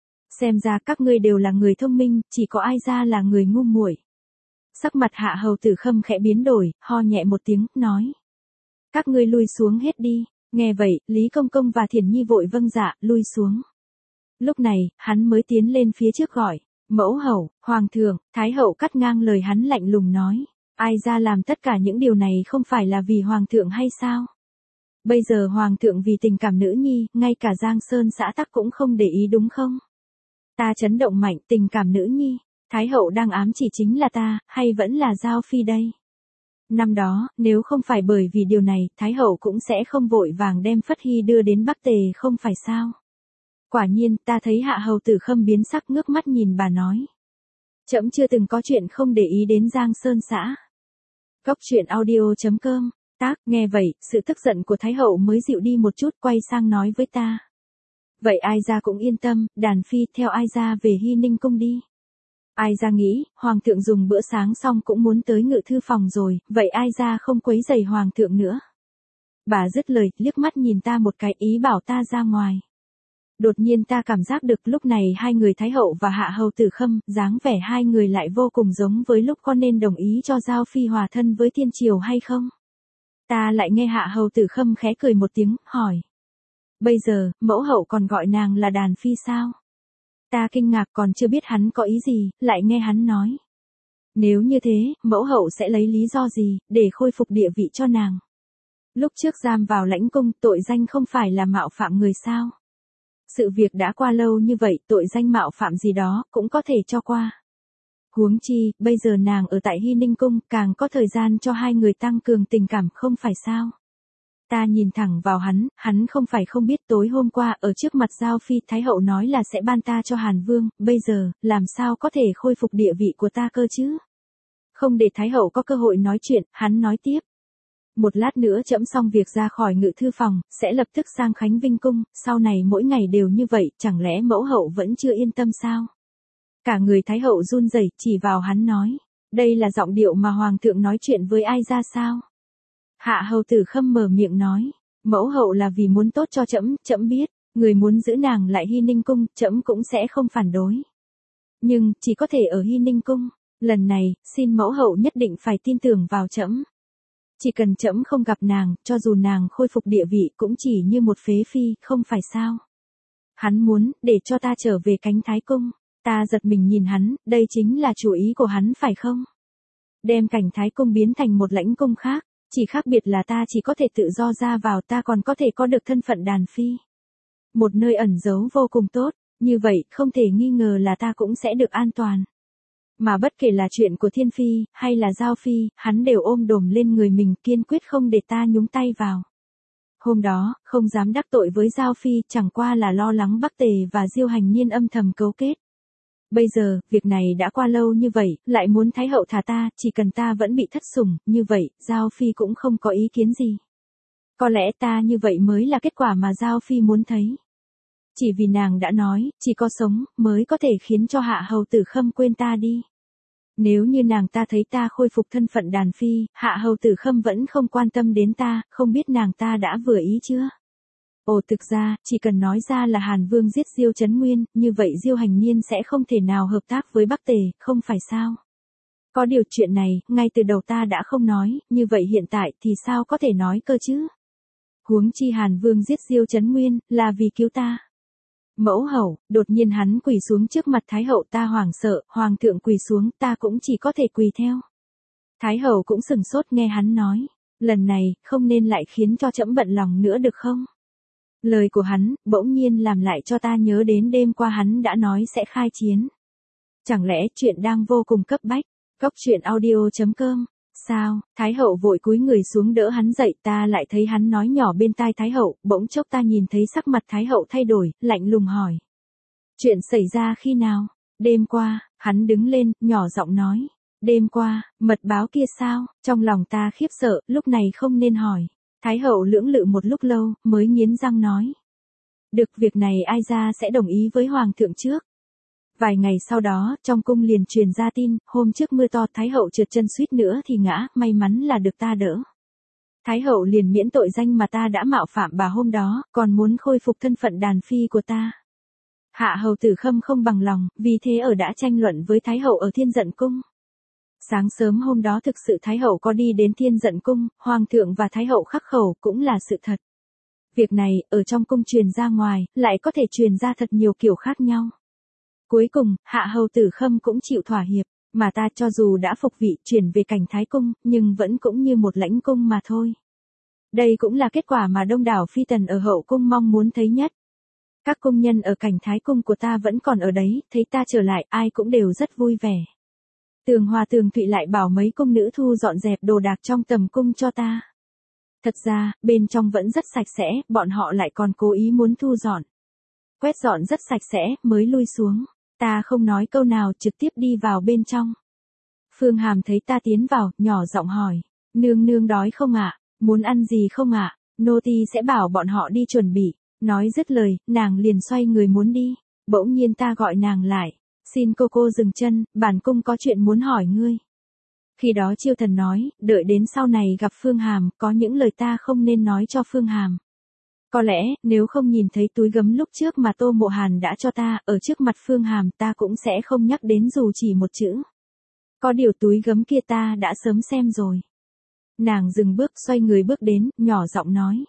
Xem ra các ngươi đều là người thông minh, chỉ có ai ra là người ngu muội. Sắc mặt Hạ Hầu Tử Khâm khẽ biến đổi, ho nhẹ một tiếng, nói. Các ngươi lui xuống hết đi. Nghe vậy, Lý Công Công và Thiền Nhi vội vâng dạ, lui xuống. Lúc này, hắn mới tiến lên phía trước gọi. Mẫu hậu, Hoàng thượng, Thái Hậu cắt ngang lời hắn lạnh lùng nói. Ai ra làm tất cả những điều này không phải là vì Hoàng thượng hay sao? Bây giờ Hoàng thượng vì tình cảm nữ nhi, ngay cả Giang Sơn xã tắc cũng không để ý đúng không? Ta chấn động mạnh, tình cảm nữ nhi. Thái Hậu đang ám chỉ chính là ta, hay vẫn là Giao Phi đây? Năm đó, nếu không phải bởi vì điều này, Thái Hậu cũng sẽ không vội vàng đem Phất Hy đưa đến Bắc Tề không phải sao? Quả nhiên, ta thấy Hạ Hầu Tử Khâm biến sắc ngước mắt nhìn bà nói. Trẫm chưa từng có chuyện không để ý đến Giang Sơn xã. Góc truyện audio.com, tác, nghe vậy, sự tức giận của Thái Hậu mới dịu đi một chút, quay sang nói với ta. Vậy ai ra cũng yên tâm, đàn phi theo ai ra về Hy Ninh Cung đi. Ai ra nghĩ, Hoàng thượng dùng bữa sáng xong cũng muốn tới ngự thư phòng rồi, vậy ai ra không quấy rầy Hoàng thượng nữa. Bà dứt lời, liếc mắt nhìn ta một cái, ý bảo ta ra ngoài. Đột nhiên ta cảm giác được lúc này hai người Thái Hậu và Hạ Hầu Tử Khâm, dáng vẻ hai người lại vô cùng giống với lúc con nên đồng ý cho Giao Phi hòa thân với Thiên Triều hay không. Ta lại nghe Hạ Hầu Tử Khâm khẽ cười một tiếng, hỏi. Bây giờ, mẫu hậu còn gọi nàng là đàn phi sao? Ta kinh ngạc còn chưa biết hắn có ý gì, lại nghe hắn nói. Nếu như thế, mẫu hậu sẽ lấy lý do gì, để khôi phục địa vị cho nàng? Lúc trước giam vào lãnh cung, tội danh không phải là mạo phạm người sao? Sự việc đã qua lâu như vậy, tội danh mạo phạm gì đó, cũng có thể cho qua. Huống chi, bây giờ nàng ở tại Hy Ninh Cung, càng có thời gian cho hai người tăng cường tình cảm không phải sao? Ta nhìn thẳng vào hắn không phải không biết tối hôm qua ở trước mặt Giao Phi Thái Hậu nói là sẽ ban ta cho Hàn Vương, bây giờ, làm sao có thể khôi phục địa vị của ta cơ chứ? Không để Thái Hậu có cơ hội nói chuyện, hắn nói tiếp. Một lát nữa trẫm xong việc ra khỏi ngự thư phòng, sẽ lập tức sang Khánh Vinh Cung, sau này mỗi ngày đều như vậy, chẳng lẽ mẫu hậu vẫn chưa yên tâm sao? Cả người Thái Hậu run rẩy, chỉ vào hắn nói. Đây là giọng điệu mà Hoàng thượng nói chuyện với ai ra sao? Hạ Hầu Tử Khâm mở miệng nói, mẫu hậu là vì muốn tốt cho trẫm biết, người muốn giữ nàng lại Hy Ninh Cung, trẫm cũng sẽ không phản đối. Nhưng, chỉ có thể ở Hy Ninh Cung, lần này, xin mẫu hậu nhất định phải tin tưởng vào trẫm. Chỉ cần trẫm không gặp nàng, cho dù nàng khôi phục địa vị cũng chỉ như một phế phi, không phải sao. Hắn muốn, để cho ta trở về Cánh Thái Cung, ta giật mình nhìn hắn, đây chính là chủ ý của hắn phải không? Đem Cảnh Thái Cung biến thành một lãnh cung khác. Chỉ khác biệt là ta chỉ có thể tự do ra vào, ta còn có thể có được thân phận đàn phi. Một nơi ẩn giấu vô cùng tốt, như vậy không thể nghi ngờ là ta cũng sẽ được an toàn. Mà bất kể là chuyện của Thiên Phi, hay là Giao Phi, hắn đều ôm đồm lên người mình kiên quyết không để ta nhúng tay vào. Hôm đó, không dám đắc tội với Giao Phi, chẳng qua là lo lắng Bắc Tề và Diêu Hành Niên âm thầm cấu kết. Bây giờ, việc này đã qua lâu như vậy, lại muốn Thái hậu thả ta, chỉ cần ta vẫn bị thất sủng, như vậy, Giao Phi cũng không có ý kiến gì. Có lẽ ta như vậy mới là kết quả mà Giao Phi muốn thấy. Chỉ vì nàng đã nói, chỉ có sống, mới có thể khiến cho Hạ Hầu Tử Khâm quên ta đi. Nếu như nàng ta thấy ta khôi phục thân phận đàn phi, Hạ Hầu Tử Khâm vẫn không quan tâm đến ta, không biết nàng ta đã vừa ý chưa? Ồ, thực ra, chỉ cần nói ra là Hàn Vương giết Diêu Chấn Nguyên, như vậy Diêu Hành Niên sẽ không thể nào hợp tác với Bắc Tề, không phải sao? Có điều chuyện này, ngay từ đầu ta đã không nói, như vậy hiện tại thì sao có thể nói cơ chứ? Huống chi Hàn Vương giết Diêu Chấn Nguyên, là vì cứu ta. Mẫu hậu, đột nhiên hắn quỳ xuống trước mặt Thái hậu, ta hoảng sợ, hoàng thượng quỳ xuống, ta cũng chỉ có thể quỳ theo. Thái hậu cũng sừng sốt nghe hắn nói, lần này, không nên lại khiến cho trẫm bận lòng nữa được không? Lời của hắn, bỗng nhiên làm lại cho ta nhớ đến đêm qua hắn đã nói sẽ khai chiến. Chẳng lẽ chuyện đang vô cùng cấp bách? Cốc truyện audio.com. Sao? Thái hậu vội cúi người xuống đỡ hắn dậy, ta lại thấy hắn nói nhỏ bên tai Thái hậu, bỗng chốc ta nhìn thấy sắc mặt Thái hậu thay đổi, lạnh lùng hỏi. Chuyện xảy ra khi nào? Đêm qua, hắn đứng lên, nhỏ giọng nói. Đêm qua, mật báo kia sao? Trong lòng ta khiếp sợ, lúc này không nên hỏi. Thái hậu lưỡng lự một lúc lâu, mới nghiến răng nói. Được, việc này ai ra sẽ đồng ý với hoàng thượng trước. Vài ngày sau đó, trong cung liền truyền ra tin, hôm trước mưa to Thái hậu trượt chân suýt nữa thì ngã, may mắn là được ta đỡ. Thái hậu liền miễn tội danh mà ta đã mạo phạm bà hôm đó, còn muốn khôi phục thân phận đàn phi của ta. Hạ Hầu Tử Khâm không bằng lòng, vì thế đã tranh luận với Thái hậu ở Thiên Dận Cung. Sáng sớm hôm đó thực sự Thái hậu có đi đến Thiên Dận Cung, Hoàng thượng và Thái hậu khắc khẩu cũng là sự thật. Việc này, ở trong cung truyền ra ngoài, lại có thể truyền ra thật nhiều kiểu khác nhau. Cuối cùng, Hạ Hầu Tử Khâm cũng chịu thỏa hiệp, mà ta cho dù đã phục vị chuyển về cảnh Thái Cung, nhưng vẫn cũng như một lãnh cung mà thôi. Đây cũng là kết quả mà đông đảo phi tần ở hậu cung mong muốn thấy nhất. Các cung nhân ở cảnh Thái Cung của ta vẫn còn ở đấy, thấy ta trở lại ai cũng đều rất vui vẻ. Tường Hòa Tường Thụy lại bảo mấy cung nữ thu dọn dẹp đồ đạc trong tầm cung cho ta. Thật ra, bên trong vẫn rất sạch sẽ, bọn họ lại còn cố ý muốn thu dọn. Quét dọn rất sạch sẽ, mới lui xuống. Ta không nói câu nào trực tiếp đi vào bên trong. Phương Hàm thấy ta tiến vào, nhỏ giọng hỏi. Nương nương đói không ạ? Muốn ăn gì không ạ? Nô tỳ sẽ bảo bọn họ đi chuẩn bị. Nói dứt lời, nàng liền xoay người muốn đi. Bỗng nhiên ta gọi nàng lại. Xin cô dừng chân, bản cung có chuyện muốn hỏi ngươi. Khi đó Chiêu Thần nói, đợi đến sau này gặp Phương Hàm, có những lời ta không nên nói cho Phương Hàm. Có lẽ, nếu không nhìn thấy túi gấm lúc trước mà Tô Mộ Hàn đã cho ta, ở trước mặt Phương Hàm ta cũng sẽ không nhắc đến dù chỉ một chữ. Có điều túi gấm kia ta đã sớm xem rồi. Nàng dừng bước xoay người bước đến, nhỏ giọng nói.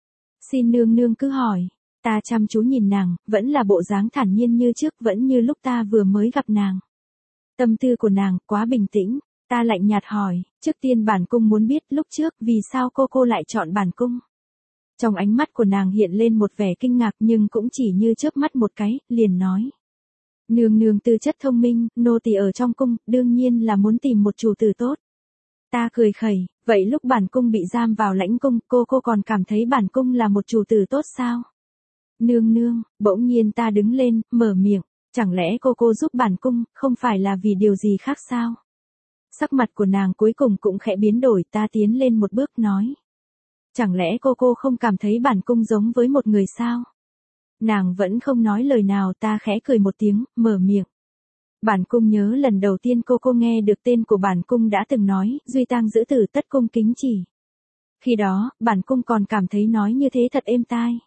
Xin nương nương cứ hỏi. Ta chăm chú nhìn nàng, vẫn là bộ dáng thản nhiên như trước, vẫn như lúc ta vừa mới gặp nàng. Tâm tư của nàng, quá bình tĩnh. Ta lạnh nhạt hỏi, trước tiên bản cung muốn biết lúc trước vì sao cô lại chọn bản cung. Trong ánh mắt của nàng hiện lên một vẻ kinh ngạc nhưng cũng chỉ như chớp mắt một cái, liền nói. Nương nương tư chất thông minh, nô tỳ ở trong cung, đương nhiên là muốn tìm một chủ tử tốt. Ta cười khẩy, vậy lúc bản cung bị giam vào lãnh cung, cô còn cảm thấy bản cung là một chủ tử tốt sao? Nương nương, bỗng nhiên ta đứng lên, mở miệng, chẳng lẽ cô giúp bản cung, không phải là vì điều gì khác sao? Sắc mặt của nàng cuối cùng cũng khẽ biến đổi, ta tiến lên một bước nói. Chẳng lẽ cô không cảm thấy bản cung giống với một người sao? Nàng vẫn không nói lời nào, ta khẽ cười một tiếng, mở miệng. Bản cung nhớ lần đầu tiên cô nghe được tên của bản cung đã từng nói, duy tang giữ tử tất cung kính chỉ. Khi đó, bản cung còn cảm thấy nói như thế thật êm tai.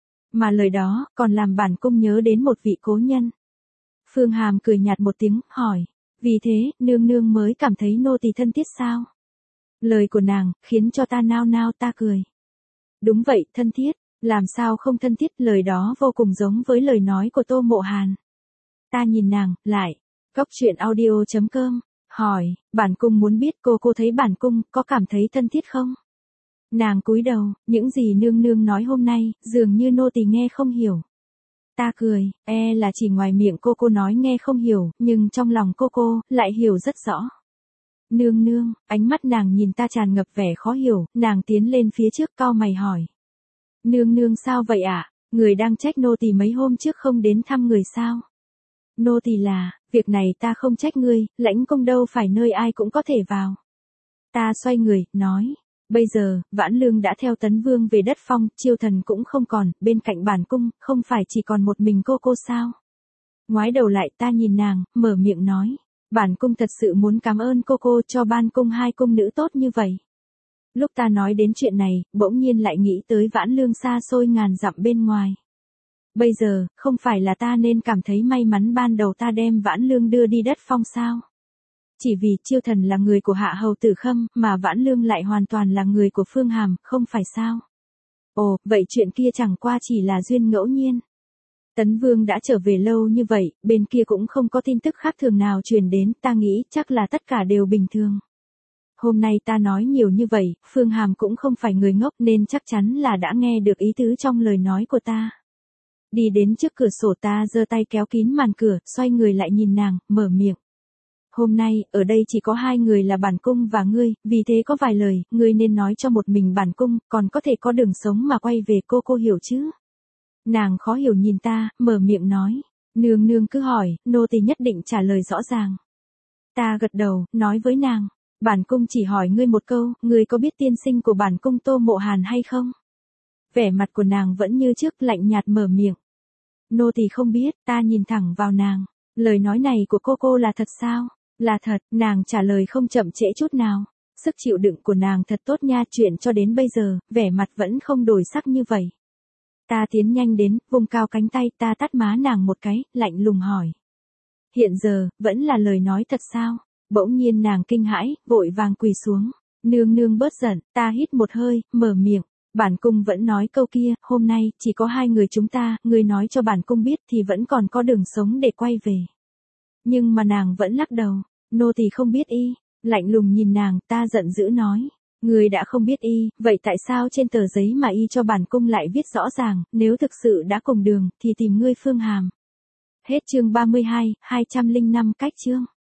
Mà lời đó, còn làm bản cung nhớ đến một vị cố nhân. Phương Hàm cười nhạt một tiếng, hỏi. Vì thế, nương nương mới cảm thấy nô tỳ thân thiết sao? Lời của nàng, khiến cho ta nao ta cười. Đúng vậy, thân thiết, làm sao không thân thiết, lời đó vô cùng giống với lời nói của Tô Mộ Hàn. Ta nhìn nàng, lại, cốc truyện audio.com, hỏi, bản cung muốn biết cô thấy bản cung, có cảm thấy thân thiết không? Nàng cúi đầu, những gì nương nương nói hôm nay, dường như nô tỳ nghe không hiểu. Ta cười, là chỉ ngoài miệng cô nói nghe không hiểu, nhưng trong lòng cô lại hiểu rất rõ. Nương nương, ánh mắt nàng nhìn ta tràn ngập vẻ khó hiểu, nàng tiến lên phía trước cau mày hỏi. Nương nương sao vậy ạ? Người đang trách nô tỳ mấy hôm trước không đến thăm người sao? Nô tỳ là, việc này ta không trách ngươi, lãnh cung đâu phải nơi ai cũng có thể vào. Ta xoay người, nói. Bây giờ, Vãn Lương đã theo Tấn Vương về đất Phong, Chiêu Thần cũng không còn, bên cạnh bản cung, không phải chỉ còn một mình cô sao? Ngoái đầu lại ta nhìn nàng, mở miệng nói. Bản cung thật sự muốn cảm ơn cô cho ban cung hai cung nữ tốt như vậy. Lúc ta nói đến chuyện này, bỗng nhiên lại nghĩ tới Vãn Lương xa xôi ngàn dặm bên ngoài. Bây giờ, không phải là ta nên cảm thấy may mắn ban đầu ta đem Vãn Lương đưa đi đất Phong sao? Chỉ vì Chiêu Thần là người của Hạ Hầu Tử Khâm, mà Vãn Lương lại hoàn toàn là người của Phương Hàm, không phải sao? Ồ, vậy chuyện kia chẳng qua chỉ là duyên ngẫu nhiên. Tấn Vương đã trở về lâu như vậy, bên kia cũng không có tin tức khác thường nào truyền đến, ta nghĩ chắc là tất cả đều bình thường. Hôm nay ta nói nhiều như vậy, Phương Hàm cũng không phải người ngốc nên chắc chắn là đã nghe được ý tứ trong lời nói của ta. Đi đến trước cửa sổ ta giơ tay kéo kín màn cửa, xoay người lại nhìn nàng, mở miệng. Hôm nay, ở đây chỉ có hai người là bản cung và ngươi, vì thế có vài lời, ngươi nên nói cho một mình bản cung, còn có thể có đường sống mà quay về cô hiểu chứ? Nàng khó hiểu nhìn ta, mở miệng nói. Nương nương cứ hỏi, nô tỳ nhất định trả lời rõ ràng. Ta gật đầu, nói với nàng. Bản cung chỉ hỏi ngươi một câu, ngươi có biết tiên sinh của bản cung Tô Mộ Hàn hay không? Vẻ mặt của nàng vẫn như trước, lạnh nhạt mở miệng. Nô tỳ không biết, ta nhìn thẳng vào nàng. Lời nói này của cô là thật sao? Là thật, nàng trả lời không chậm trễ chút nào. Sức chịu đựng của nàng thật tốt nha, chuyện cho đến bây giờ, vẻ mặt vẫn không đổi sắc như vậy. Ta tiến nhanh đến, vùng cao cánh tay, ta tát má nàng một cái, lạnh lùng hỏi. Hiện giờ, vẫn là lời nói thật sao? Bỗng nhiên nàng kinh hãi, vội vàng quỳ xuống. Nương nương bớt giận, ta hít một hơi, mở miệng. Bản cung vẫn nói câu kia, hôm nay, chỉ có hai người chúng ta, ngươi nói cho bản cung biết thì vẫn còn có đường sống để quay về. Nhưng mà nàng vẫn lắc đầu, nô tỳ không biết y, lạnh lùng nhìn nàng, ta giận dữ nói. Ngươi đã không biết y, vậy tại sao trên tờ giấy mà y cho bản cung lại viết rõ ràng, nếu thực sự đã cùng đường, thì tìm ngươi Phương Hàm. Hết chương 32, 205 cách chương.